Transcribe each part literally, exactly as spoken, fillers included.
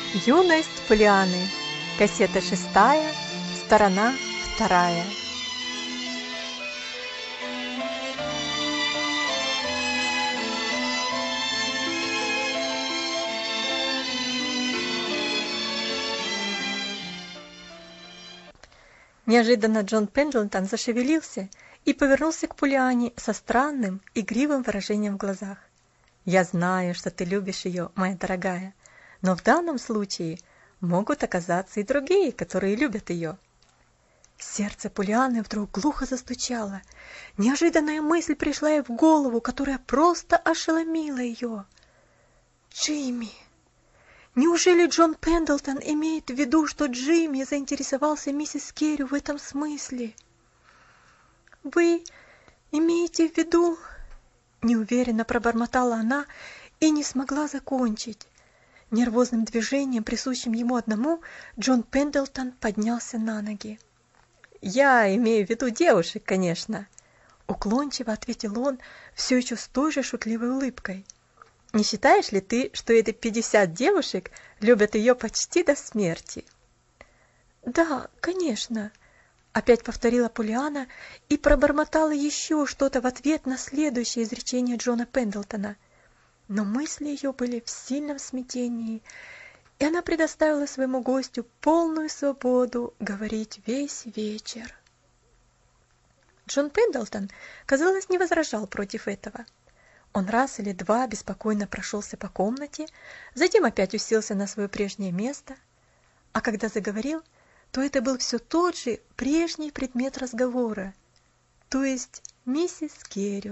Юность Полианны. Кассета шестая, сторона вторая. Неожиданно Джон Пендлтон зашевелился и повернулся к Полианне со странным, игривым выражением в глазах. «Я знаю, что ты любишь ее, моя дорогая, но в данном случае могут оказаться и другие, которые любят ее». Сердце Полианны вдруг глухо застучало. Неожиданная мысль пришла ей в голову, которая просто ошеломила ее. «Джимми! Неужели Джон Пендлтон имеет в виду, что Джимми заинтересовался миссис Керри в этом смысле?» «Вы имеете в виду...» Неуверенно пробормотала она и не смогла закончить. Нервозным движением, присущим ему одному, Джон Пендлтон поднялся на ноги. «Я имею в виду девушек, конечно», — уклончиво ответил он, все еще с той же шутливой улыбкой. «Не считаешь ли ты, что эти пятьдесят девушек любят ее почти до смерти?» «Да, конечно», — опять повторила Полианна и пробормотала еще что-то в ответ на следующее изречение Джона Пендлтона. Но мысли ее были в сильном смятении, и она предоставила своему гостю полную свободу говорить весь вечер. Джон Пендлтон, казалось, не возражал против этого. Он раз или два беспокойно прошелся по комнате, затем опять уселся на свое прежнее место, а когда заговорил, то это был все тот же прежний предмет разговора, то есть миссис Керри.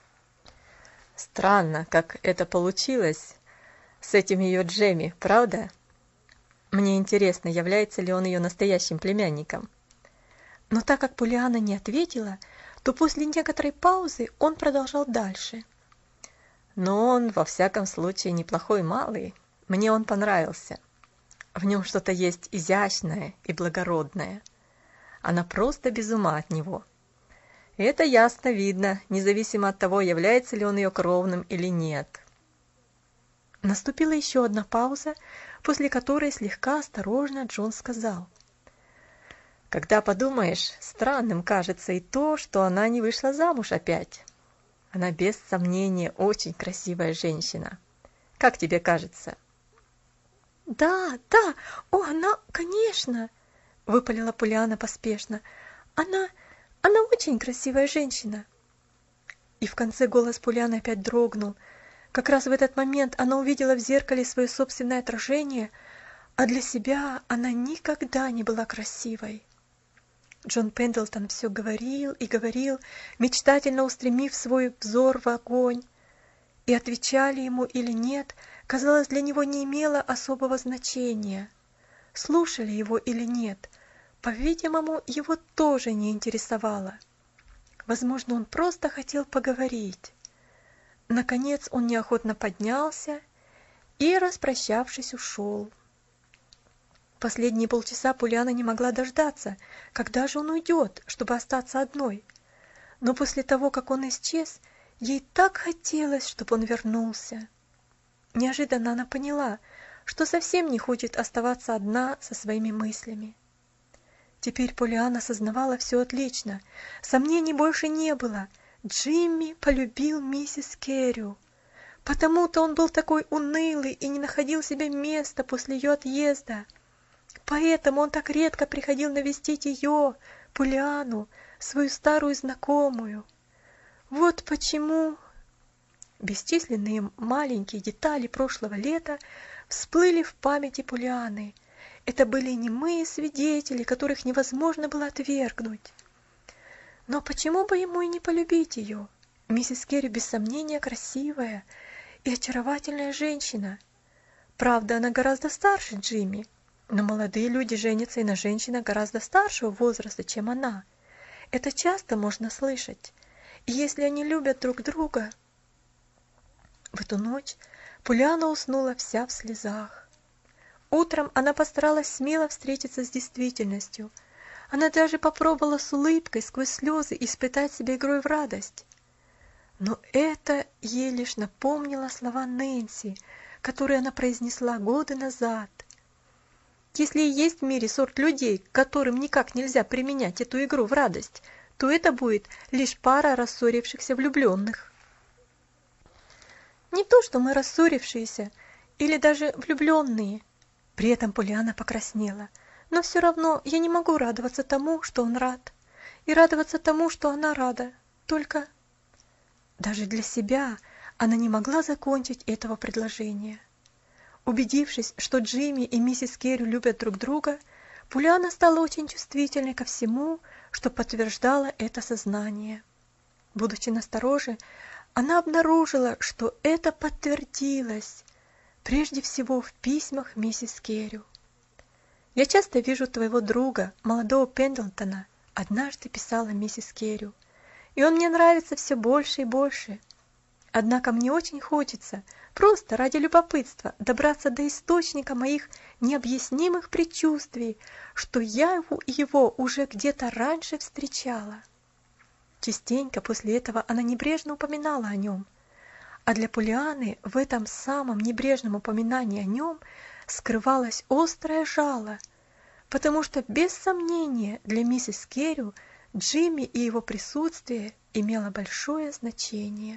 «Странно, как это получилось с этим ее Джемми, правда? Мне интересно, является ли он ее настоящим племянником?» Но так как Полианна не ответила, то после некоторой паузы он продолжал дальше. «Но он, во всяком случае, неплохой малый. Мне он понравился. В нем что-то есть изящное и благородное. Она просто без ума от него. И это ясно видно, независимо от того, является ли он ее кровным или нет». Наступила еще одна пауза, после которой слегка осторожно Джон сказал: «Когда подумаешь, странным кажется и то, что она не вышла замуж опять. Она без сомнения очень красивая женщина. Как тебе кажется?» «Да, да, о, она, конечно!» — выпалила Полианна поспешно. «Она, она очень красивая женщина!» И в конце голос Полианны опять дрогнул. Как раз в этот момент она увидела в зеркале свое собственное отражение, а для себя она никогда не была красивой. Джон Пендлтон все говорил и говорил, мечтательно устремив свой взор в огонь. И отвечали ему или нет, казалось, для него не имело особого значения. Слушали его или нет, по-видимому, его тоже не интересовало. Возможно, он просто хотел поговорить. Наконец он неохотно поднялся и, распрощавшись, ушел. Последние полчаса Полианна не могла дождаться, когда же он уйдет, чтобы остаться одной. Но после того, как он исчез, ей так хотелось, чтобы он вернулся. Неожиданно она поняла, что совсем не хочет оставаться одна со своими мыслями. Теперь Полианна осознавала все отлично, сомнений больше не было. Джимми полюбил миссис Керри. Потому-то он был такой унылый и не находил себе места после ее отъезда. Поэтому он так редко приходил навестить ее, Полианну, свою старую знакомую. Вот почему... Бесчисленные маленькие детали прошлого лета всплыли в памяти Полианны. Это были немые свидетели, которых невозможно было отвергнуть. Но почему бы ему и не полюбить ее? Миссис Керри, без сомнения, красивая и очаровательная женщина. Правда, она гораздо старше Джимми, но молодые люди женятся и на женщинах гораздо старшего возраста, чем она. Это часто можно слышать. И если они любят друг друга... В эту ночь Полианна уснула вся в слезах. Утром она постаралась смело встретиться с действительностью. Она даже попробовала с улыбкой сквозь слезы испытать себе игрой в радость. Но это ей лишь напомнило слова Нэнси, которые она произнесла годы назад. Если и есть в мире сорт людей, к которым никак нельзя применять эту игру в радость, то это будет лишь пара рассорившихся влюбленных. Не то, что мы рассорившиеся, или даже влюбленные. При этом Полианна покраснела. Но все равно я не могу радоваться тому, что он рад. И радоваться тому, что она рада. Только даже для себя она не могла закончить этого предложения. Убедившись, что Джимми и миссис Керри любят друг друга, Полианна стала очень чувствительной ко всему, что подтверждало это сознание. Будучи настороже, она обнаружила, что это подтвердилось, прежде всего в письмах миссис Керри. «Я часто вижу твоего друга, молодого Пендлтона», — однажды писала миссис Керри, «и он мне нравится все больше и больше. Однако мне очень хочется, просто ради любопытства, добраться до источника моих необъяснимых предчувствий, что я его, его уже где-то раньше встречала». Частенько после этого она небрежно упоминала о нем, а для Полианны в этом самом небрежном упоминании о нем скрывалось острое жало, потому что без сомнения для миссис Керри Джимми и его присутствие имело большое значение.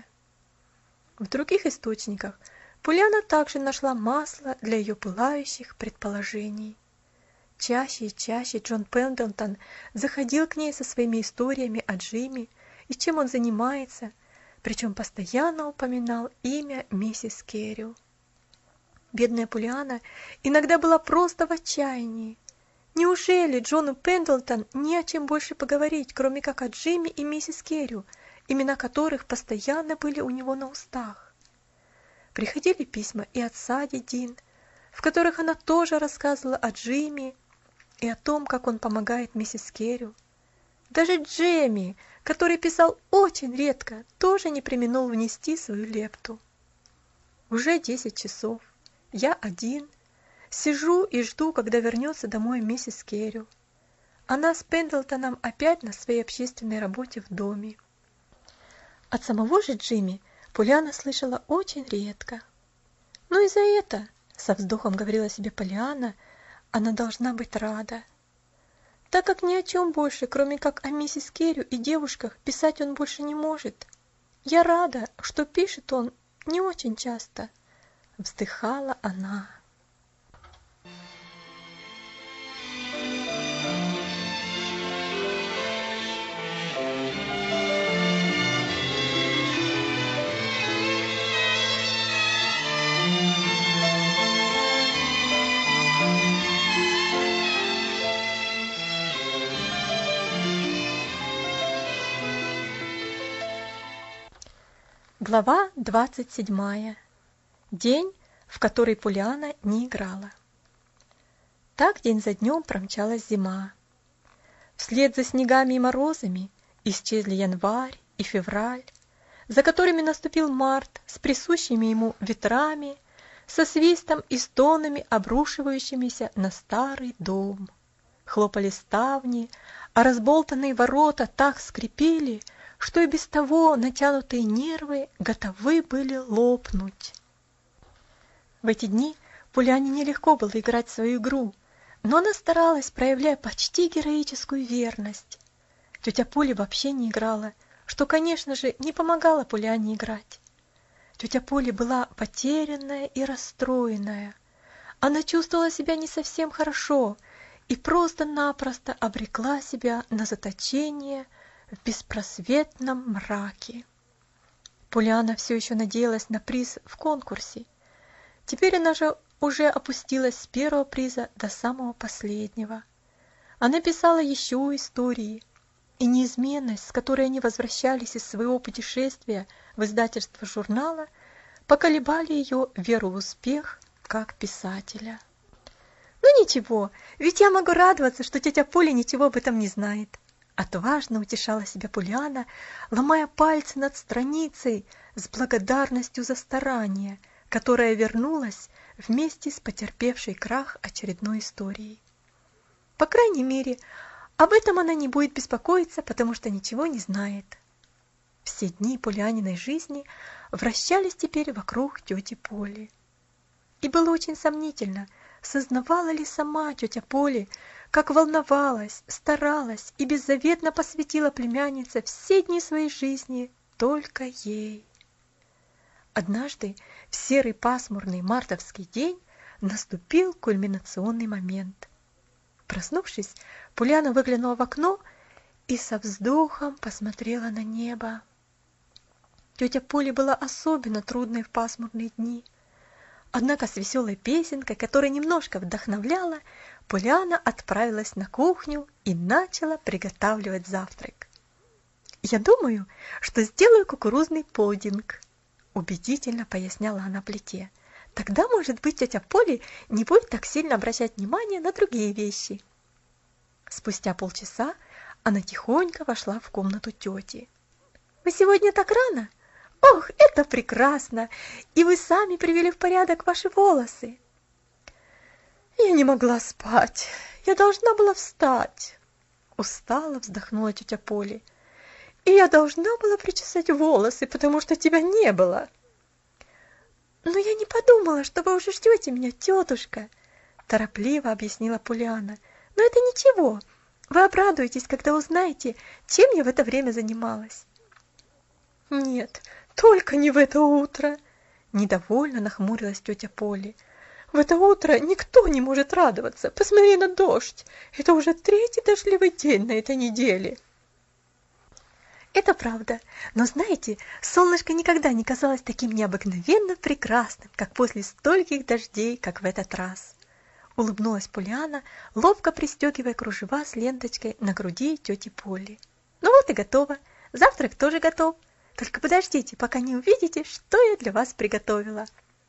В других источниках Полианна также нашла масло для ее пылающих предположений. Чаще и чаще Джон Пендлтон заходил к ней со своими историями о Джимми и чем он занимается, причем постоянно упоминал имя миссис Керри. Бедная Полианна иногда была просто в отчаянии. Неужели Джону Пендлтон не о чем больше поговорить, кроме как о Джимми и миссис Керри, имена которых постоянно были у него на устах? Приходили письма и от Сади Дин, в которых она тоже рассказывала о Джимми и о том, как он помогает миссис Керри. Даже Джемми, который писал очень редко, тоже не преминул внести свою лепту. Уже десять часов. Я один. Сижу и жду, когда вернется домой миссис Керри. Она с Пендлтоном опять на своей общественной работе в доме. От самого же Джимми Полианна слышала очень редко. Ну и за это, со вздохом говорила себе Полианна, она должна быть рада. Так как ни о чем больше, кроме как о миссис Керри и девушках, писать он больше не может. Я рада, что пишет он не очень часто, вздыхала она. Глава двадцать седьмая. День, в который Полианна не играла. Так день за днем промчалась зима. Вслед за снегами и морозами исчезли январь и февраль, за которыми наступил март с присущими ему ветрами, со свистом и стонами, обрушивающимися на старый дом. Хлопали ставни, а разболтанные ворота так скрипели, что и без того натянутые нервы готовы были лопнуть. В эти дни Полианне нелегко было играть свою игру, но она старалась, проявляя почти героическую верность. Тетя Поля вообще не играла, что, конечно же, не помогало Полианне играть. Тетя Поля была потерянная и расстроенная. Она чувствовала себя не совсем хорошо и просто-напросто обрекла себя на заточение в беспросветном мраке. Полианна все еще надеялась на приз в конкурсе. Теперь она же уже опустилась с первого приза до самого последнего. Она писала еще истории, и неизменность, с которой они возвращались из своего путешествия в издательство журнала, поколебали ее веру в успех как писателя. «Ну ничего, ведь я могу радоваться, что тетя Поля ничего об этом не знает», отважно утешала себя Полианна, ломая пальцы над страницей с благодарностью за старание, которая вернулась вместе с потерпевшей крах очередной историей. По крайней мере, об этом она не будет беспокоиться, потому что ничего не знает. Все дни Полианниной жизни вращались теперь вокруг тети Поли. И было очень сомнительно, сознавала ли сама тетя Поли, как волновалась, старалась и беззаветно посвятила племяннице все дни своей жизни только ей. Однажды, в серый пасмурный мартовский день, наступил кульминационный момент. Проснувшись, Полианна выглянула в окно и со вздохом посмотрела на небо. Тетя Поли была особенно трудной в пасмурные дни. Однако с веселой песенкой, которая немножко вдохновляла, Полианна отправилась на кухню и начала приготавливать завтрак. «Я думаю, что сделаю кукурузный пудинг», — убедительно поясняла она плите. «Тогда, может быть, тетя Поли не будет так сильно обращать внимание на другие вещи». Спустя полчаса она тихонько вошла в комнату тети. «Вы сегодня так рано? Ох, это прекрасно! И вы сами привели в порядок ваши волосы!» «Я не могла спать, я должна была встать!» Устало вздохнула тетя Поли. «И я должна была причесать волосы, потому что тебя не было!» «Но я не подумала, что вы уже ждете меня, тетушка!» Торопливо объяснила Полианна. «Но это ничего, вы обрадуетесь, когда узнаете, чем я в это время занималась». «Нет, только не в это утро!» Недовольно нахмурилась тетя Поли. «В это утро никто не может радоваться. Посмотри на дождь. Это уже третий дождливый день на этой неделе». «Это правда. Но знаете, солнышко никогда не казалось таким необыкновенно прекрасным, как после стольких дождей, как в этот раз». Улыбнулась Полианна, ловко пристегивая кружева с ленточкой на груди тети Поли. «Ну вот и готово. Завтрак тоже готов. Только подождите, пока не увидите, что я для вас приготовила».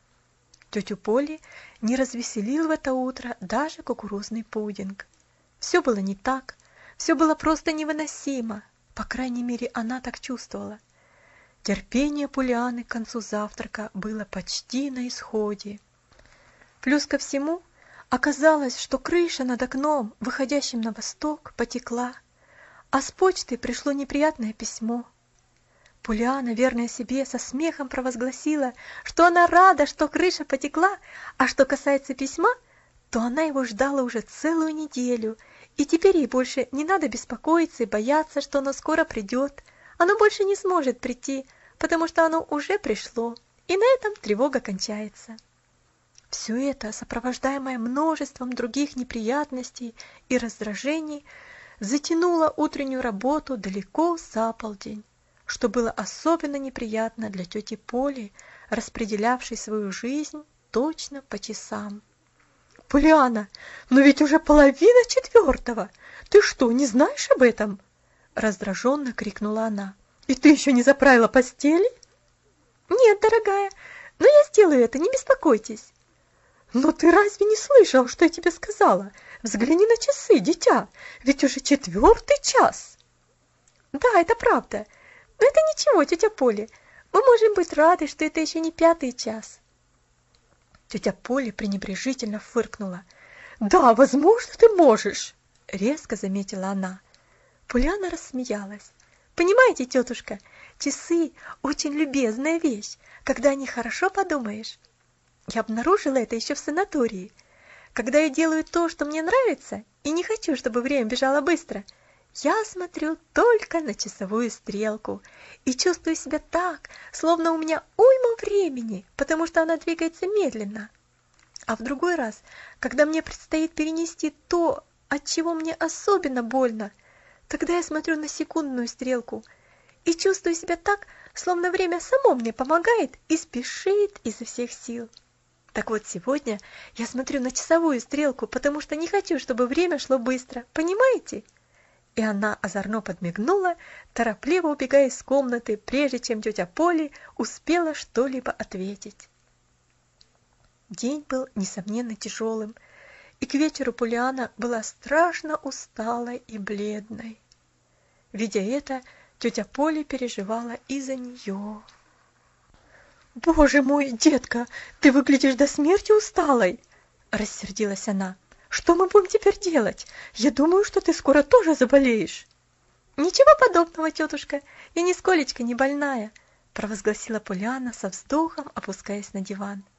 Тетю Поли не развеселил в это утро даже кукурузный пудинг. Все было не так, все было просто невыносимо. По крайней мере, она так чувствовала. Терпение Полианны к концу завтрака было почти на исходе. Плюс ко всему, оказалось, что крыша над окном, выходящим на восток, потекла, а с почты пришло неприятное письмо. Полианна, верная себе, со смехом провозгласила, что она рада, что крыша потекла, а что касается письма, то она его ждала уже целую неделю, и теперь ей больше не надо беспокоиться и бояться, что оно скоро придет. Оно больше не сможет прийти, потому что оно уже пришло, и на этом тревога кончается. Все это, сопровождаемое множеством других неприятностей и раздражений, затянуло утреннюю работу далеко за полдень, что было особенно неприятно для тети Поли, распределявшей свою жизнь точно по часам. «Полианна, но ведь уже половина четвертого! Ты что, не знаешь об этом?» Раздраженно крикнула она. «И ты еще не заправила постели?» «Нет, дорогая, но я сделаю это, не беспокойтесь». «Но ты разве не слышал, что я тебе сказала? Взгляни на часы, дитя, ведь уже четвертый час». «Да, это правда. Но это ничего, тетя Поли. Мы можем быть рады, что это еще не пятый час». Тетя Поли пренебрежительно фыркнула. «Да, возможно, ты можешь», — резко заметила она. Полианна рассмеялась. «Понимаете, тетушка, часы — очень любезная вещь, когда о них хорошо подумаешь. Я обнаружила это еще в санатории. Когда я делаю то, что мне нравится, и не хочу, чтобы время бежало быстро, я смотрю только на часовую стрелку и чувствую себя так, словно у меня уйма времени, потому что она двигается медленно. А в другой раз, когда мне предстоит перенести то, от чего мне особенно больно, тогда я смотрю на секундную стрелку и чувствую себя так, словно время само мне помогает и спешит изо всех сил. Так вот, сегодня я смотрю на часовую стрелку, потому что не хочу, чтобы время шло быстро, понимаете?» И она озорно подмигнула, торопливо убегая из комнаты, прежде чем тетя Поли успела что-либо ответить. День был, несомненно, тяжелым, и к вечеру Полианна была страшно усталой и бледной. Видя это, тетя Поли переживала и за нее. «Боже мой, детка, ты выглядишь до смерти усталой!» — рассердилась она. «Что мы будем теперь делать? Я думаю, что ты скоро тоже заболеешь». «Ничего подобного, тетушка, я нисколечко не больная», — провозгласила Полианна со вздохом, опускаясь на диван.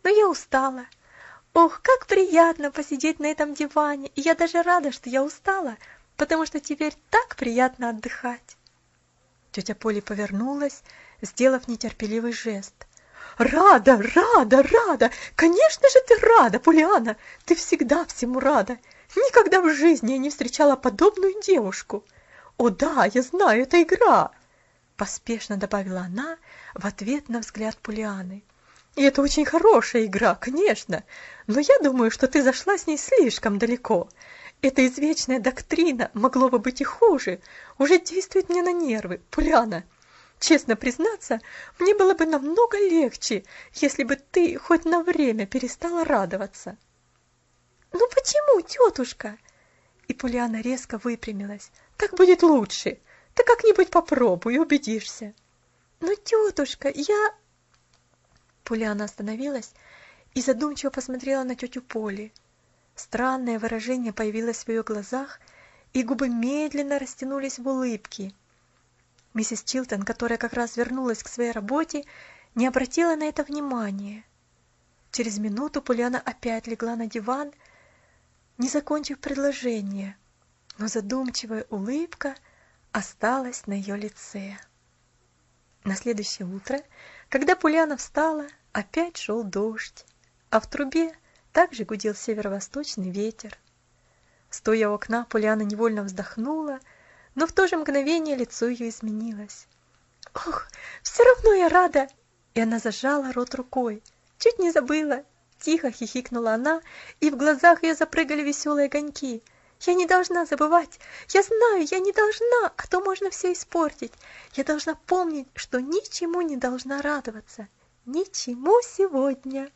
но я устала. Ох, как приятно посидеть на этом диване, и я даже рада, что я устала, потому что теперь так приятно отдыхать. Тетя Поля повернулась, сделав нетерпеливый жест. «Рада, рада, рада! Конечно же ты рада, Полианна! Ты всегда всему рада! Никогда в жизни я не встречала подобную девушку! О да, я знаю, это игра!» Поспешно добавила она в ответ на взгляд Полианны. «И это очень хорошая игра, конечно, но я думаю, что ты зашла с ней слишком далеко. Эта извечная доктрина, могло бы быть и хуже, уже действует мне на нервы, Полианна. Честно признаться, мне было бы намного легче, если бы ты хоть на время перестала радоваться». «Ну почему, тетушка?» И Полианна резко выпрямилась. «Так будет лучше. Ты как-нибудь попробуй и убедишься». «Но, тетушка, я...» Полианна остановилась и задумчиво посмотрела на тетю Полли. Странное выражение появилось в ее глазах, и губы медленно растянулись в улыбке. Миссис Чилтон, которая как раз вернулась к своей работе, не обратила на это внимания. Через минуту Полианна опять легла на диван, не закончив предложение, но задумчивая улыбка осталась на ее лице. На следующее утро, когда Полианна встала, опять шел дождь, а в трубе также гудел северо-восточный ветер. Стоя у окна, Полианна невольно вздохнула, но в то же мгновение лицо ее изменилось. «Ох, все равно я рада!» И она зажала рот рукой. «Чуть не забыла!» Тихо хихикнула она, и в глазах ее запрыгали веселые огоньки. «Я не должна забывать! Я знаю, я не должна, а то можно все испортить! Я должна помнить, что ничему не должна радоваться! Ничему сегодня!»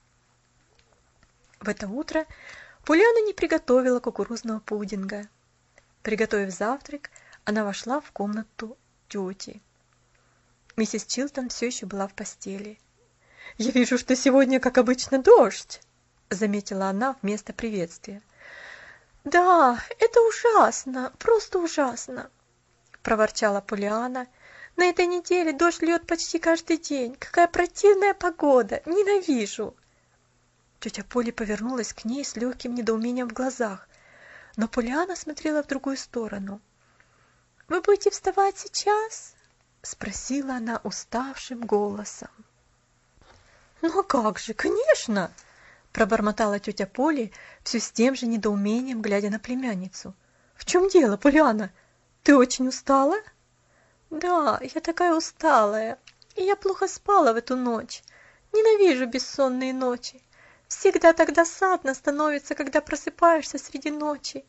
В это утро Полианна не приготовила кукурузного пудинга. Приготовив завтрак, она вошла в комнату тети. Миссис Чилтон все еще была в постели. «Я вижу, что сегодня, как обычно, дождь», — заметила она вместо приветствия. «Да, это ужасно, просто ужасно», — проворчала Полианна. «На этой неделе дождь льет почти каждый день. Какая противная погода! Ненавижу!» Тетя Поля повернулась к ней с легким недоумением в глазах, но Полианна смотрела в другую сторону. «Вы будете вставать сейчас?» — спросила она уставшим голосом. «Ну а как же, конечно!» — пробормотала тетя Поля все с тем же недоумением, глядя на племянницу. «В чем дело, Полианна? Ты очень устала?» «Да, я такая усталая, и я плохо спала в эту ночь. Ненавижу бессонные ночи. Всегда так досадно становится, когда просыпаешься среди ночи».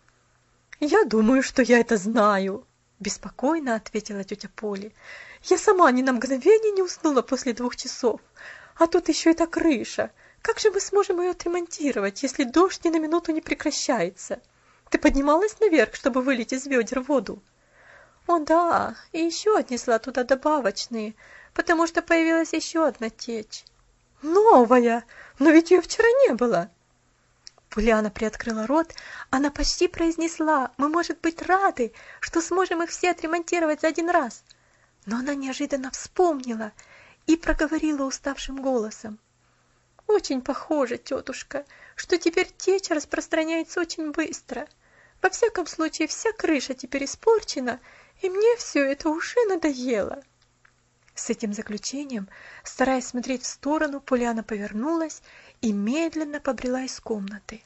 «Я думаю, что я это знаю», — беспокойно ответила тетя Поля. «Я сама ни на мгновение не уснула после двух часов. А тут еще эта крыша. Как же мы сможем ее отремонтировать, если дождь ни на минуту не прекращается? Ты поднималась наверх, чтобы вылить из ведер воду?» «О да, и еще отнесла туда добавочные, потому что появилась еще одна течь». «Новая? Но ведь ее вчера не было». Полианна приоткрыла рот, она почти произнесла: «Мы, может быть, рады, что сможем их все отремонтировать за один раз». Но она неожиданно вспомнила и проговорила уставшим голосом: «Очень похоже, тетушка, что теперь течь распространяется очень быстро. Во всяком случае, вся крыша теперь испорчена, и мне все это уже надоело». С этим заключением, стараясь смотреть в сторону, Полианна повернулась и медленно побрела из комнаты.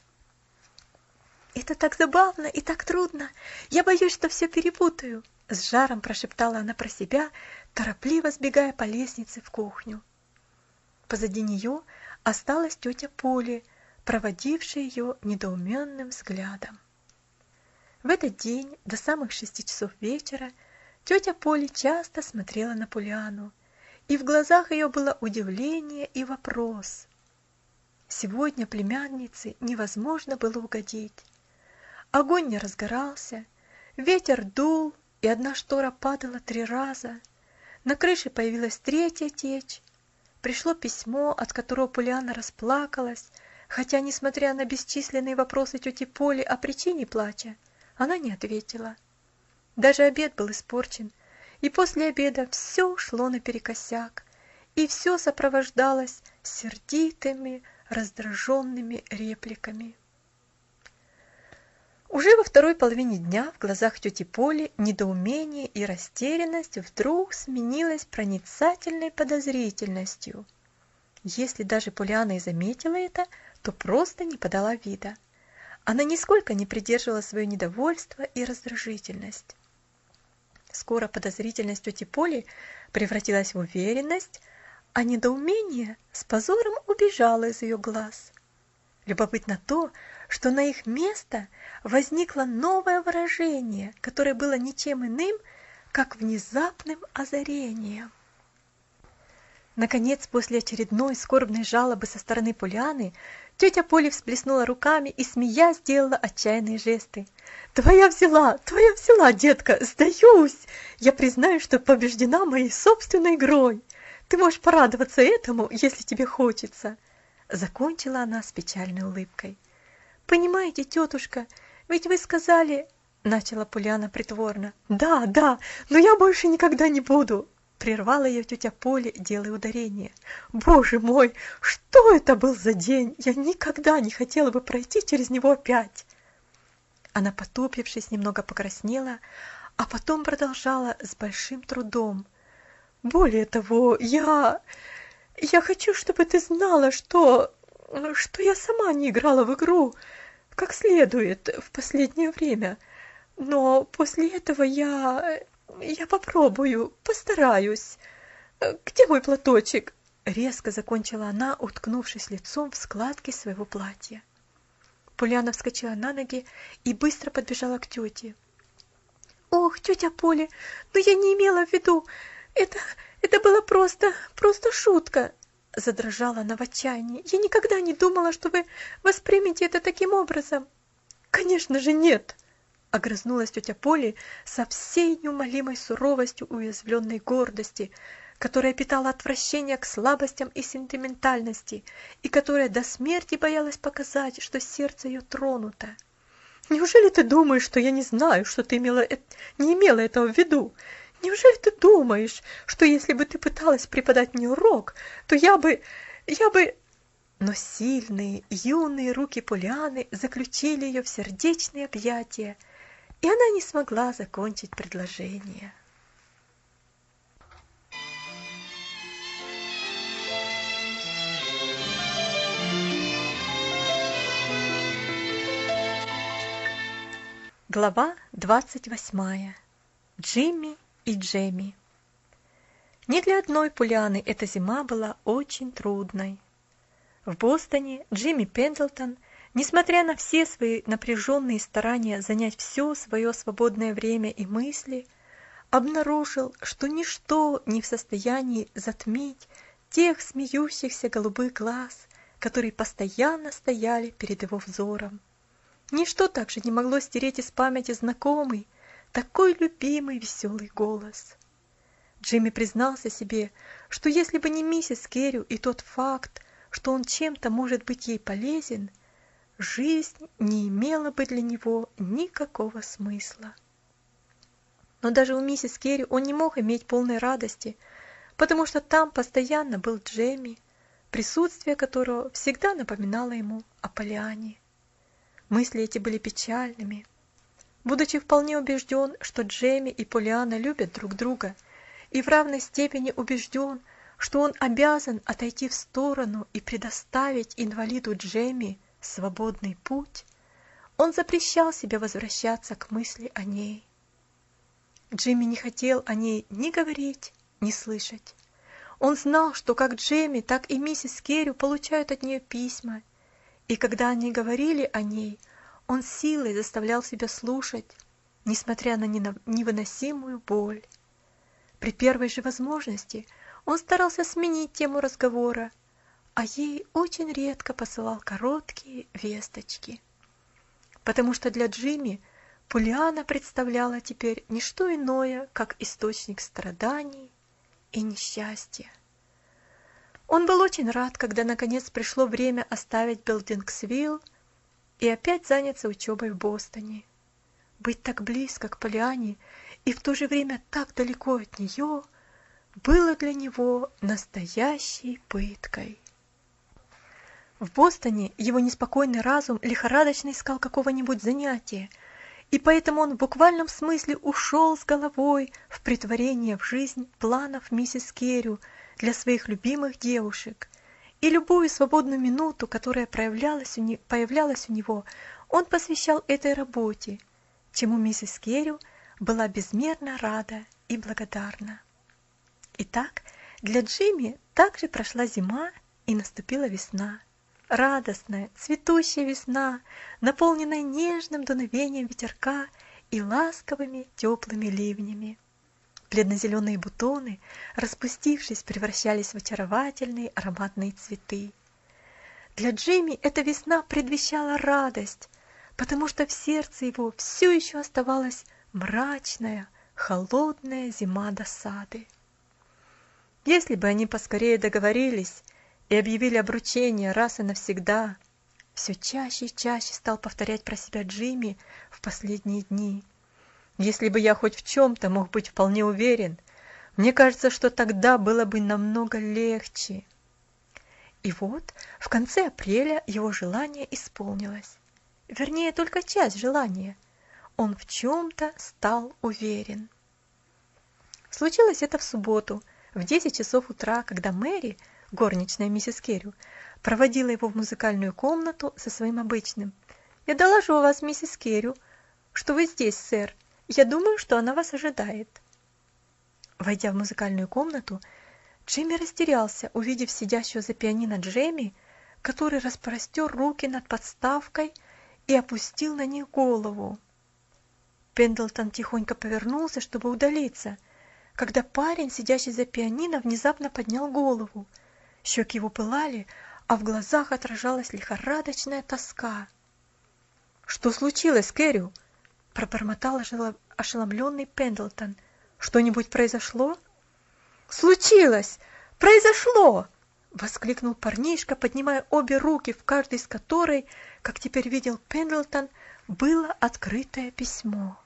«Это так забавно и так трудно! Я боюсь, что все перепутаю!» С жаром прошептала она про себя, торопливо сбегая по лестнице в кухню. Позади нее осталась тетя Поля, проводившая ее недоуменным взглядом. В этот день до самых шести часов вечера тетя Поля часто смотрела на Полианну, и в глазах ее было удивление и вопрос. Сегодня племяннице невозможно было угодить. Огонь не разгорался, ветер дул, и одна штора падала три раза. На крыше появилась третья течь. Пришло письмо, от которого Полианна расплакалась, хотя, несмотря на бесчисленные вопросы тети Поли о причине плача, она не ответила. Даже обед был испорчен, и после обеда все шло наперекосяк, и все сопровождалось сердитыми, раздраженными репликами. Уже во второй половине дня в глазах тети Поли недоумение и растерянность вдруг сменилось проницательной подозрительностью. Если даже Полианна и заметила это, то просто не подала вида. Она нисколько не придерживала свое недовольство и раздражительность. Скоро подозрительность тети Поли превратилась в уверенность, а недоумение с позором убежало из ее глаз. Любопытно то, что на их место возникло новое выражение, которое было ничем иным, как внезапным озарением. Наконец, после очередной скорбной жалобы со стороны Полианны, тетя Поли всплеснула руками и, смеясь, сделала отчаянные жесты. «Твоя взяла, твоя взяла, детка, сдаюсь! Я признаю, что побеждена моей собственной игрой. Ты можешь порадоваться этому, если тебе хочется!» Закончила она с печальной улыбкой. «Понимаете, тетушка, ведь вы сказали...» Начала Полианна притворно. «Да, да, но я больше никогда не буду!» Прервала ее тетя Поли, делая ударение. «Боже мой, что это был за день! Я никогда не хотела бы пройти через него опять!» Она, потупившись, немного покраснела, а потом продолжала с большим трудом. «Более того, я... я хочу, чтобы ты знала, что... что я сама не играла в игру как следует в последнее время. Но после этого я... я попробую, постараюсь. Где мой платочек?» Резко закончила она, уткнувшись лицом в складки своего платья. Полианна вскочила на ноги и быстро подбежала к тете. «Ох, тетя Поли, но я не имела в виду. Это, это была просто, просто шутка!» Задрожала она в отчаянии. «Я никогда не думала, что вы воспримете это таким образом». «Конечно же нет!» Огрызнулась тетя Поли со всей неумолимой суровостью уязвленной гордости, которая питала отвращение к слабостям и сентиментальности, и которая до смерти боялась показать, что сердце ее тронуто. «Неужели ты думаешь, что я не знаю, что ты имела, не имела этого в виду? Неужели ты думаешь, что если бы ты пыталась преподать мне урок, то я бы... я бы...» Но сильные, юные руки Полианны заключили ее в сердечные объятия, и она не смогла закончить предложение. Глава двадцать восьмая. Джимми и Джемми. Не для одной Полианны эта зима была очень трудной. В Бостоне Джимми Пендлтон, несмотря на все свои напряженные старания занять все свое свободное время и мысли, обнаружил, что ничто не в состоянии затмить тех смеющихся голубых глаз, которые постоянно стояли перед его взором. Ничто также не могло стереть из памяти знакомый, такой любимый веселый голос. Джимми признался себе, что если бы не миссис Керрю и тот факт, что он чем-то может быть ей полезен, жизнь не имела бы для него никакого смысла. Но даже у миссис Керрю он не мог иметь полной радости, потому что там постоянно был Джемми, присутствие которого всегда напоминало ему о Полианне. Мысли эти были печальными. Будучи вполне убежден, что Джемми и Полианна любят друг друга, и в равной степени убежден, что он обязан отойти в сторону и предоставить инвалиду Джемми свободный путь, он запрещал себе возвращаться к мысли о ней. Джимми не хотел о ней ни говорить, ни слышать. Он знал, что как Джемми, так и миссис Керрю получают от нее письма, и когда они говорили о ней, он силой заставлял себя слушать, несмотря на невыносимую боль. При первой же возможности он старался сменить тему разговора, а ей очень редко посылал короткие весточки. Потому что для Джимми Полианна представляла теперь не что иное, как источник страданий и несчастья. Он был очень рад, когда наконец пришло время оставить Белдингсвилл и опять заняться учебой в Бостоне. Быть так близко к Полианне и в то же время так далеко от нее было для него настоящей пыткой. В Бостоне его неспокойный разум лихорадочно искал какого-нибудь занятия, и поэтому он в буквальном смысле ушел с головой в претворение в жизнь планов миссис Керрю для своих любимых девушек, и любую свободную минуту, которая проявлялась у не... появлялась у него, он посвящал этой работе, чему миссис Керрю была безмерно рада и благодарна. Итак, для Джимми также прошла зима и наступила весна. Радостная, цветущая весна, наполненная нежным дуновением ветерка и ласковыми теплыми ливнями. Бледно-зеленые бутоны, распустившись, превращались в очаровательные ароматные цветы. Для Джимми эта весна предвещала радость, потому что в сердце его все еще оставалась мрачная, холодная зима досады. Если бы они поскорее договорились и объявили обручение раз и навсегда, все чаще и чаще стал повторять про себя Джимми в последние дни. Если бы я хоть в чем-то мог быть вполне уверен, мне кажется, что тогда было бы намного легче. И вот в конце апреля его желание исполнилось. Вернее, только часть желания. Он в чем-то стал уверен. Случилось это в субботу, в десять часов утра, когда Мэри, горничная миссис Керрю, проводила его в музыкальную комнату со своим обычным: «Я доложу вас, миссис Керрю, что вы здесь, сэр. Я думаю, что она вас ожидает». Войдя в музыкальную комнату, Джимми растерялся, увидев сидящего за пианино Джемми, который распростер руки над подставкой и опустил на них голову. Пендлтон тихонько повернулся, чтобы удалиться, когда парень, сидящий за пианино, внезапно поднял голову. Щеки его пылали, а в глазах отражалась лихорадочная тоска. «Что случилось, Керрю?» — пробормотал ошеломленный Пендлтон. «Что-нибудь произошло?» «Случилось! Произошло!» — воскликнул парнишка, поднимая обе руки, в каждой из которой, как теперь видел Пендлтон, было открытое письмо.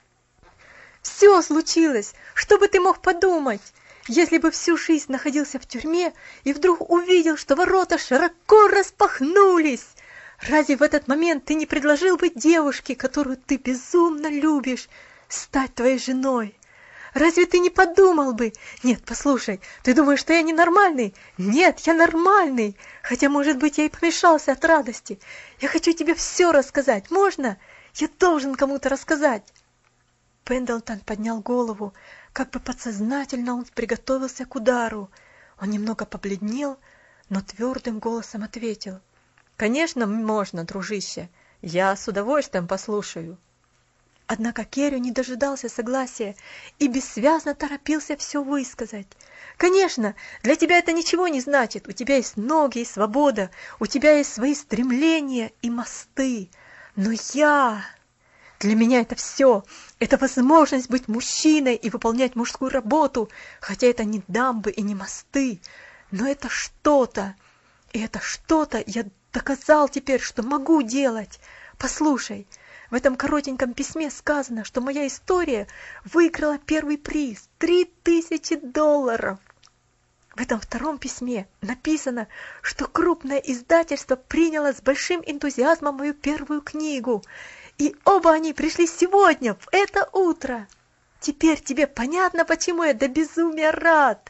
«Все случилось! Что бы ты мог подумать, если бы всю жизнь находился в тюрьме и вдруг увидел, что ворота широко распахнулись? Разве в этот момент ты не предложил бы девушке, которую ты безумно любишь, стать твоей женой? Разве ты не подумал бы: нет, послушай, ты думаешь, что я ненормальный? Нет, я нормальный, хотя, может быть, я и помешался от радости. Я хочу тебе все рассказать, можно? Я должен кому-то рассказать». Пендлтон поднял голову, как бы подсознательно он приготовился к удару. Он немного побледнел, но твердым голосом ответил: «Конечно, можно, дружище, я с удовольствием послушаю». Однако Керрю не дожидался согласия и бессвязно торопился все высказать. «Конечно, для тебя это ничего не значит. У тебя есть ноги и свобода, у тебя есть свои стремления и мосты. Но я... Для меня это все. Это возможность быть мужчиной и выполнять мужскую работу, хотя это не дамбы и не мосты. Но это что-то. И это что-то я доказал теперь, что могу делать. Послушай». В этом коротеньком письме сказано, что моя история выиграла первый приз – три тысячи долларов. В этом втором письме написано, что крупное издательство приняло с большим энтузиазмом мою первую книгу. И оба они пришли сегодня, в это утро. Теперь тебе понятно, почему я до безумия рад?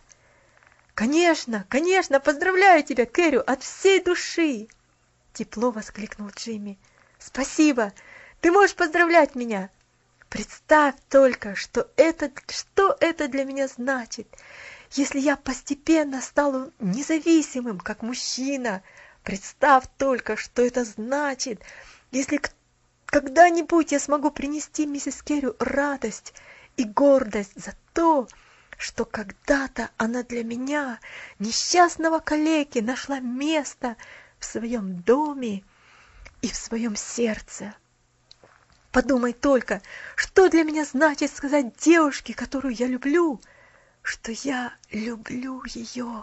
Конечно, конечно, поздравляю тебя, Керрю, от всей души. Тепло воскликнул Джимми. Спасибо. Ты можешь поздравлять меня. Представь только, что это, что это для меня значит. Если я постепенно стану независимым, как мужчина, представь только, что это значит. Если когда-нибудь я смогу принести миссис Керрю радость и гордость за то, что когда-то она для меня, несчастного калеки, нашла место в своем доме и в своем сердце. Подумай только, что для меня значит сказать девушке, которую я люблю, что я люблю ее.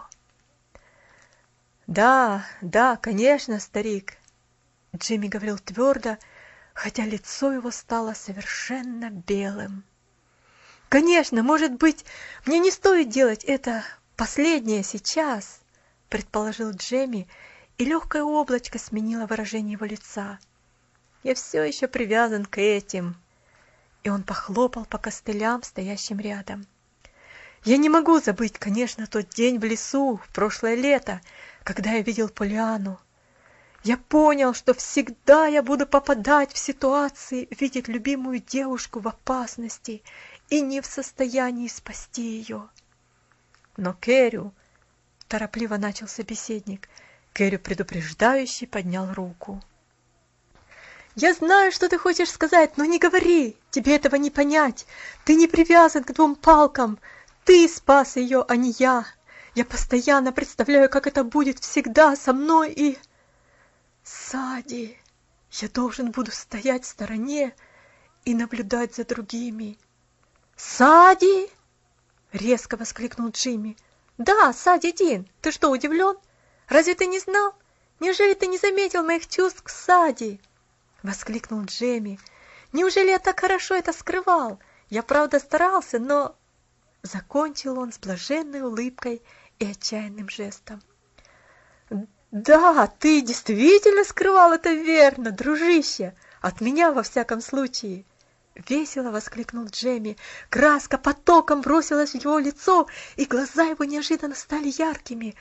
Да, да, конечно, старик, Джимми говорил твердо, хотя лицо его стало совершенно белым. Конечно, может быть, мне не стоит делать это последнее сейчас, предположил Джемми, и легкое облачко сменило выражение его лица. Я все еще привязан к этим. И он похлопал по костылям, стоящим рядом. Я не могу забыть, конечно, тот день в лесу, в прошлое лето, когда я видел Полианну. Я понял, что всегда я буду попадать в ситуации, видеть любимую девушку в опасности и не в состоянии спасти ее. Но Кэрю, торопливо начал собеседник, Кэрю предупреждающе поднял руку. Я знаю, что ты хочешь сказать, но не говори, тебе этого не понять. Ты не привязан к двум палкам, ты спас ее, а не я. Я постоянно представляю, как это будет всегда со мной и... Сади, я должен буду стоять в стороне и наблюдать за другими. Сади! Резко воскликнул Джимми. Да, Сади Дин, ты что, удивлен? Разве ты не знал? Неужели ты не заметил моих чувств к Сади? Воскликнул Джемми. Неужели я так хорошо это скрывал? Я правда старался, но... Закончил он с блаженной улыбкой и отчаянным жестом. Да, ты действительно скрывал это верно, дружище, от меня во всяком случае. Весело воскликнул Джемми. Краска потоком бросилась в его лицо, и глаза его неожиданно стали яркими.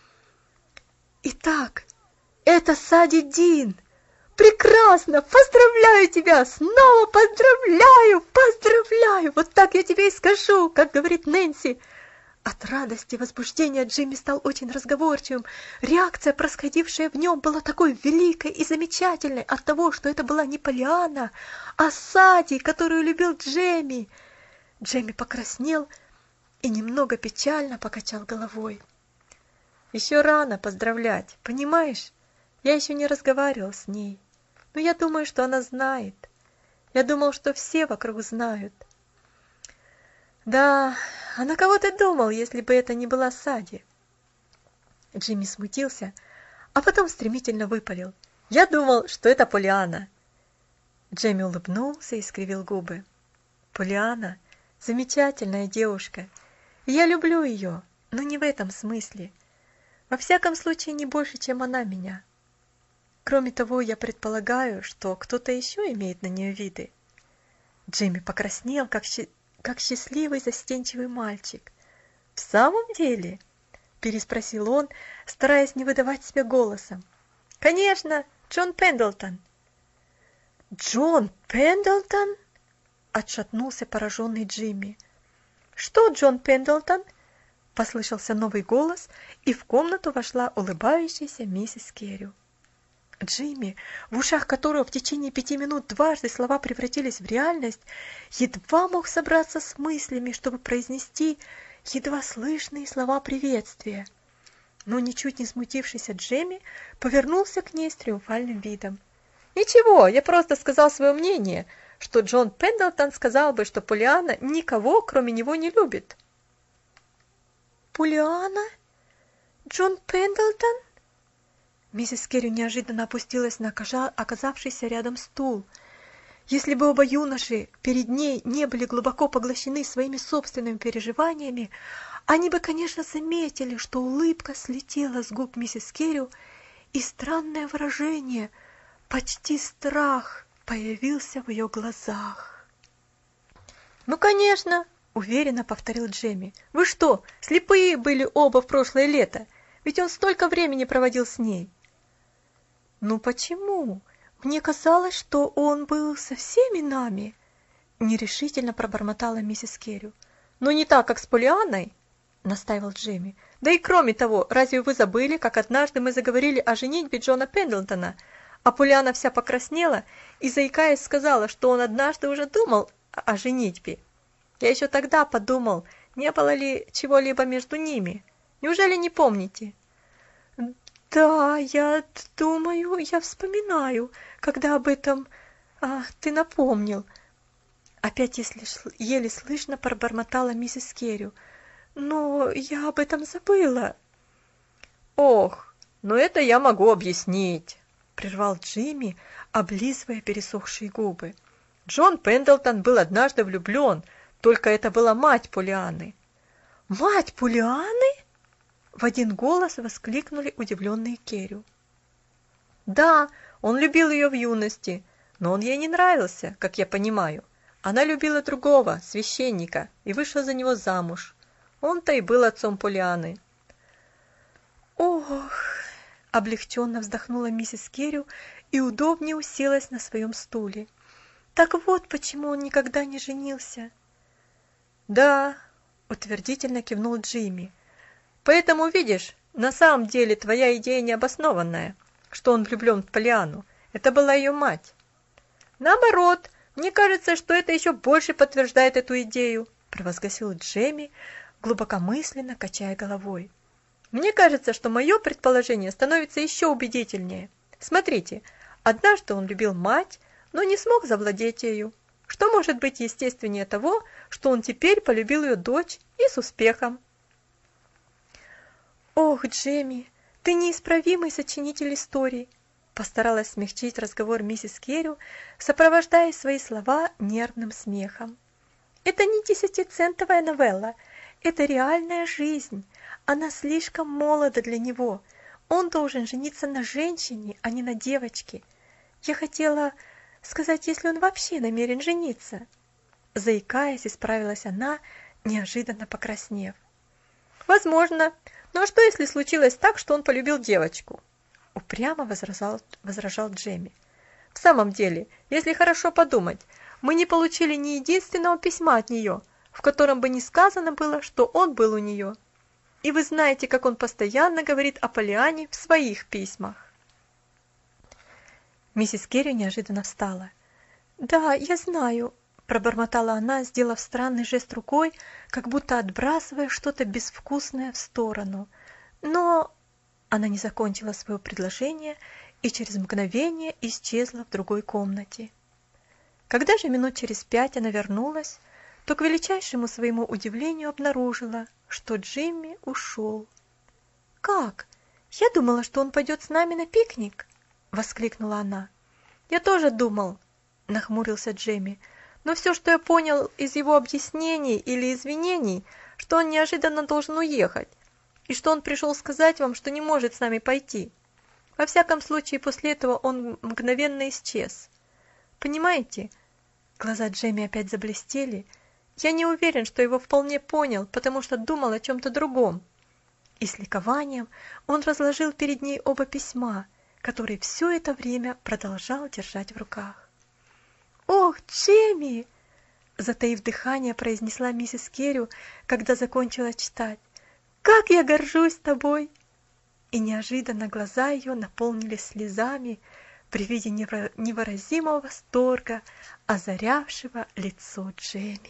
Итак, это Сади Дин. Прекрасно! Поздравляю тебя! Снова поздравляю! Поздравляю! Вот так я тебе и скажу, как говорит Нэнси. От радости и возбуждения Джимми стал очень разговорчивым. Реакция, происходившая в нем, была такой великой и замечательной от того, что это была не Полианна, а Сади, которую любил Джемми. Джемми покраснел и немного печально покачал головой. Еще рано поздравлять, понимаешь? Я еще не разговаривал с ней, но я думаю, что она знает. Я думал, что все вокруг знают. Да, а на кого ты думал, если бы это не была Сади? Джимми смутился, а потом стремительно выпалил. Я думал, что это Полианна. Джимми улыбнулся и скривил губы. Полианна – замечательная девушка, и я люблю ее, но не в этом смысле. Во всяком случае, не больше, чем она меня. Кроме того, я предполагаю, что кто-то еще имеет на нее виды. Джимми покраснел, как, щ... как счастливый застенчивый мальчик. «В самом деле?» – переспросил он, стараясь не выдавать себя голосом. «Конечно, Джон Пендлтон». «Джон Пендлтон?» – отшатнулся пораженный Джимми. «Что, Джон Пендлтон?» – послышался новый голос, и в комнату вошла улыбающаяся миссис Керрю. Джимми, в ушах которого в течение пяти минут дважды слова превратились в реальность, едва мог собраться с мыслями, чтобы произнести едва слышные слова приветствия. Но ничуть не смутившийся Джимми повернулся к ней с триумфальным видом. «Ничего, я просто сказал свое мнение, что Джон Пендлтон сказал бы, что Полианна никого, кроме него, не любит». «Полианна? Джон Пендлтон?» Миссис Керрю неожиданно опустилась на оказавшийся рядом стул. Если бы оба юноши перед ней не были глубоко поглощены своими собственными переживаниями, они бы, конечно, заметили, что улыбка слетела с губ миссис Керрю, и странное выражение, почти страх, появился в ее глазах. «Ну, конечно!» — уверенно повторил Джемми. «Вы что, слепые были оба в прошлое лето? Ведь он столько времени проводил с ней!» «Ну почему? Мне казалось, что он был со всеми нами!» — нерешительно пробормотала миссис Керрю. «Но не так, как с Полианной!» — настаивал Джимми. «Да и кроме того, разве вы забыли, как однажды мы заговорили о женитьбе Джона Пендлтона, а Полианна вся покраснела и, заикаясь, сказала, что он однажды уже думал о женитьбе? Я еще тогда подумал, не было ли чего-либо между ними. Неужели не помните?» «Да, я думаю, я вспоминаю, когда об этом а, ты напомнил». Опять если еле слышно пробормотала миссис Керрю. «Но я об этом забыла». «Ох, ну это я могу объяснить», — прервал Джимми, облизывая пересохшие губы. «Джон Пендлтон был однажды влюблен, Только это была мать Полианны. «Мать Полианны?» — в один голос воскликнули удивленные Керю. «Да, он любил ее в юности, но он ей не нравился, как я понимаю. Она любила другого, священника, и вышла за него замуж. Он-то и был отцом Полианны». «Ох!» — облегченно вздохнула миссис Керю и удобнее уселась на своем стуле. «Так вот почему он никогда не женился». «Да», — утвердительно кивнул Джимми. «Поэтому, видишь, на самом деле твоя идея необоснованная, что он влюблен в Полианну. Это была ее мать». «Наоборот, мне кажется, что это еще больше подтверждает эту идею», — провозгласил Джемми, глубокомысленно качая головой. «Мне кажется, что мое предположение становится еще убедительнее. Смотрите, однажды он любил мать, но не смог завладеть ею. Что может быть естественнее того, что он теперь полюбил ее дочь и с успехом?» «Ох, Джемми, ты неисправимый сочинитель историй», — постаралась смягчить разговор миссис Керю, сопровождая свои слова нервным смехом. «Это не десятицентовая новелла, это реальная жизнь. Она слишком молода для него. Он должен жениться на женщине, а не на девочке. Я хотела сказать, если он вообще намерен жениться». Заикаясь, исправилась она, неожиданно покраснев. «Возможно. Но что, если случилось так, что он полюбил девочку?» Упрямо возражал, возражал Джемми. «В самом деле, если хорошо подумать, мы не получили ни единственного письма от нее, в котором бы не сказано было, что он был у нее. И вы знаете, как он постоянно говорит о Полианне в своих письмах». Миссис Керри неожиданно встала. «Да, я знаю», — пробормотала она, сделав странный жест рукой, как будто отбрасывая что-то безвкусное в сторону. «Но...» Она не закончила свое предложение и через мгновение исчезла в другой комнате. Когда же минут через пять она вернулась, то к величайшему своему удивлению обнаружила, что Джимми ушел. «Как? Я думала, что он пойдет с нами на пикник!» — воскликнула она. «Я тоже думал», — нахмурился Джимми, «но все, что я понял из его объяснений или извинений, что он неожиданно должен уехать, и что он пришел сказать вам, что не может с нами пойти. Во всяком случае, после этого он мгновенно исчез. Понимаете?» Глаза Джемми опять заблестели. «Я не уверен, что его вполне понял, потому что думал о чем-то другом». И с ликованием он разложил перед ней оба письма, которые все это время продолжал держать в руках. «Ох, Джемми!» — затаив дыхание, произнесла миссис Керю, когда закончила читать. «Как я горжусь тобой!» И неожиданно глаза ее наполнились слезами при виде невыразимого восторга, озарявшего лицо Джемми.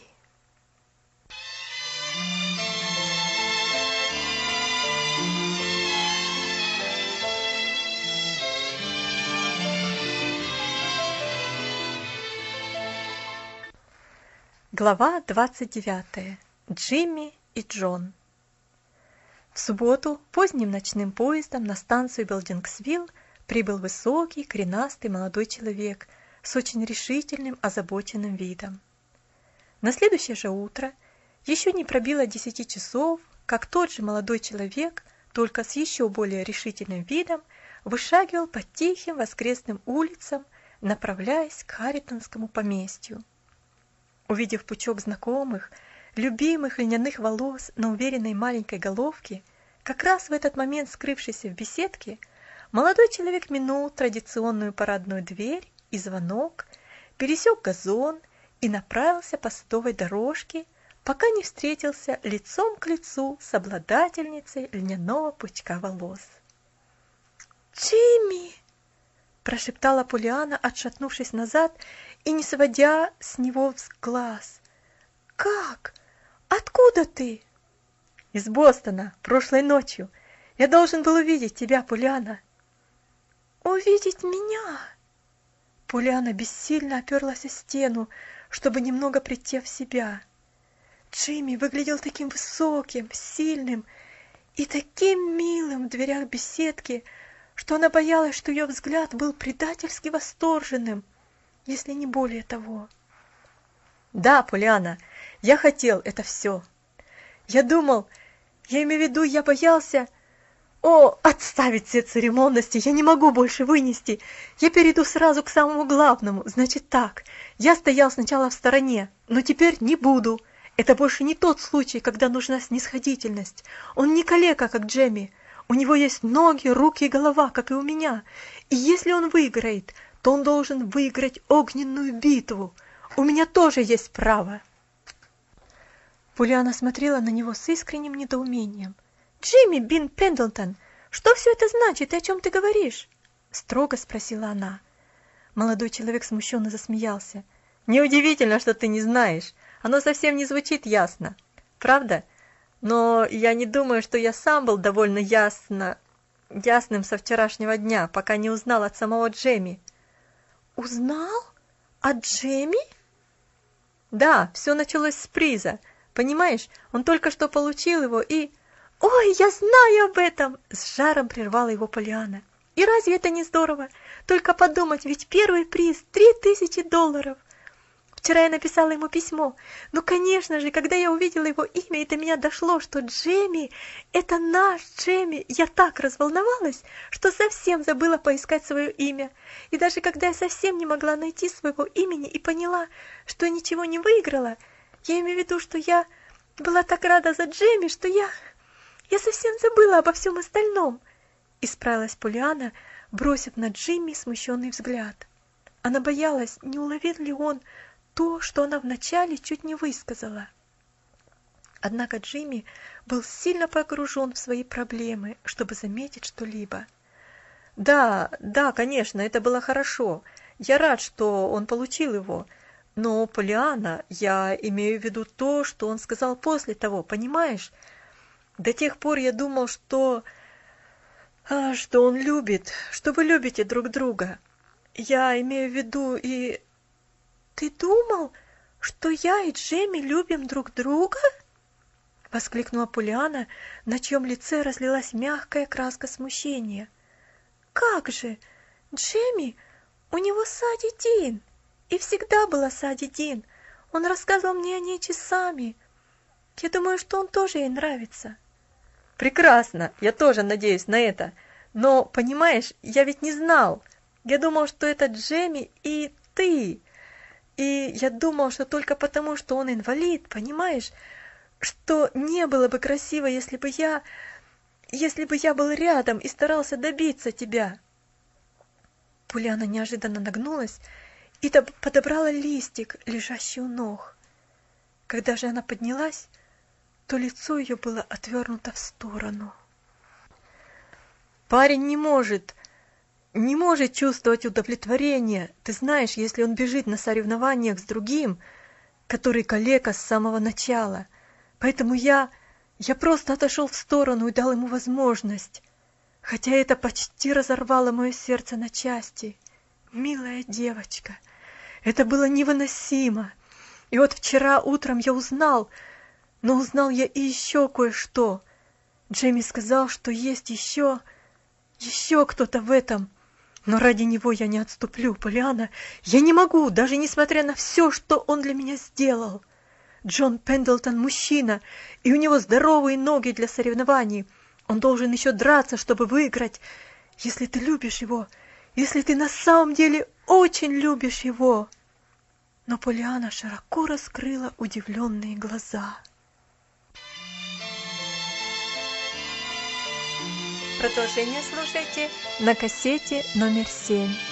Глава двадцать девятая. Джимми и Джон. В субботу поздним ночным поездом на станцию Белдингсвилл прибыл высокий, коренастый молодой человек с очень решительным, озабоченным видом. На следующее же утро еще не пробило десяти часов, как тот же молодой человек, только с еще более решительным видом, вышагивал по тихим воскресным улицам, направляясь к Харрингтонскому поместью. Увидев пучок знакомых, любимых льняных волос на уверенной маленькой головке, как раз в этот момент скрывшейся в беседке, молодой человек минул традиционную парадную дверь и звонок, пересек газон и направился по садовой дорожке, пока не встретился лицом к лицу с обладательницей льняного пучка волос. «Джимми!» – прошептала Полианна, отшатнувшись назад и не сводя с него глаз. «Как? Откуда ты?» «Из Бостона, прошлой ночью. Я должен был увидеть тебя, Полианна». «Увидеть меня?» Полианна бессильно оперлась о стену, чтобы немного прийти в себя. Джимми выглядел таким высоким, сильным и таким милым в дверях беседки, что она боялась, что ее взгляд был предательски восторженным, если не более того. «Да, Полианна, Я хотел это все. Я думал, я имею в виду, я боялся... О, отставить все церемонности, я не могу больше вынести. Я перейду сразу к самому главному. Значит так, я стоял сначала в стороне, но теперь не буду. Это больше не тот случай, когда нужна снисходительность. Он не калека, как Джемми. У него есть ноги, руки и голова, как и у меня. И если он выиграет, то он должен выиграть огненную битву. У меня тоже есть право. Полианна смотрела на него с искренним недоумением. «Джимми Бин Пендлтон, что все это значит и о чем ты говоришь?» Строго спросила она. Молодой человек смущенно засмеялся. «Неудивительно, что ты не знаешь. Оно совсем не звучит ясно. Правда? Но я не думаю, что я сам был довольно ясно... ясным со вчерашнего дня, пока не узнал от самого Джемми». «Узнал? От Джемми?» «Да, все началось с приза. Понимаешь, он только что получил его и...» «Ой, я знаю об этом!» — с жаром прервала его Полианна. «И разве это не здорово? Только подумать, ведь первый приз — три тысячи долларов!» Вчера я написала ему письмо. Ну, конечно же, когда я увидела его имя, и до меня дошло, что Джемми — это наш Джемми, я так разволновалась, что совсем забыла поискать свое имя. И даже когда я совсем не могла найти своего имени и поняла, что ничего не выиграла, я имею в виду, что я была так рада за Джемми, что я... Я совсем забыла обо всем остальном, — исправилась Полианна, бросив на Джимми смущенный взгляд. Она боялась, не уловит ли он то, что она вначале чуть не высказала. Однако Джимми был сильно погружен в свои проблемы, чтобы заметить что-либо. «Да, да, конечно, это было хорошо. Я рад, что он получил его. Но, Полианна, я имею в виду то, что он сказал после того, понимаешь? До тех пор я думал, что... А, что он любит, что вы любите друг друга. Я имею в виду и... Ты думал, что я и Джемми любим друг друга? Воскликнула Полианна, на чьем лице разлилась мягкая краска смущения. Как же, Джемми, у него Сади Дин, и всегда была Сади Дин. Он рассказывал мне о ней часами. Я думаю, что он тоже ей нравится. Прекрасно, я тоже надеюсь на это. Но, понимаешь, я ведь не знал. Я думал, что это Джемми и ты. И я думал, что только потому, что он инвалид, понимаешь, что не было бы красиво, если бы я... если бы я был рядом и старался добиться тебя. Полианна неожиданно нагнулась и подобрала листик, лежащий у ног. Когда же она поднялась, то лицо ее было отвернуто в сторону. Парень не может, не может чувствовать удовлетворение. Ты знаешь, если он бежит на соревнованиях с другим, который калека с самого начала. Поэтому я, я просто отошел в сторону и дал ему возможность. Хотя это почти разорвало мое сердце на части. Милая девочка, это было невыносимо. И вот вчера утром я узнал, но узнал я и еще кое-что. Джемми сказал, что есть еще, еще кто-то в этом. Но ради него я не отступлю, Полианна. Я не могу, даже несмотря на все, что он для меня сделал. Джон Пендлтон мужчина, и у него здоровые ноги для соревнований. Он должен еще драться, чтобы выиграть. Если ты любишь его, если ты на самом деле очень любишь его. Но Полианна широко раскрыла удивленные глаза. Продолжение слушайте на кассете номер семь.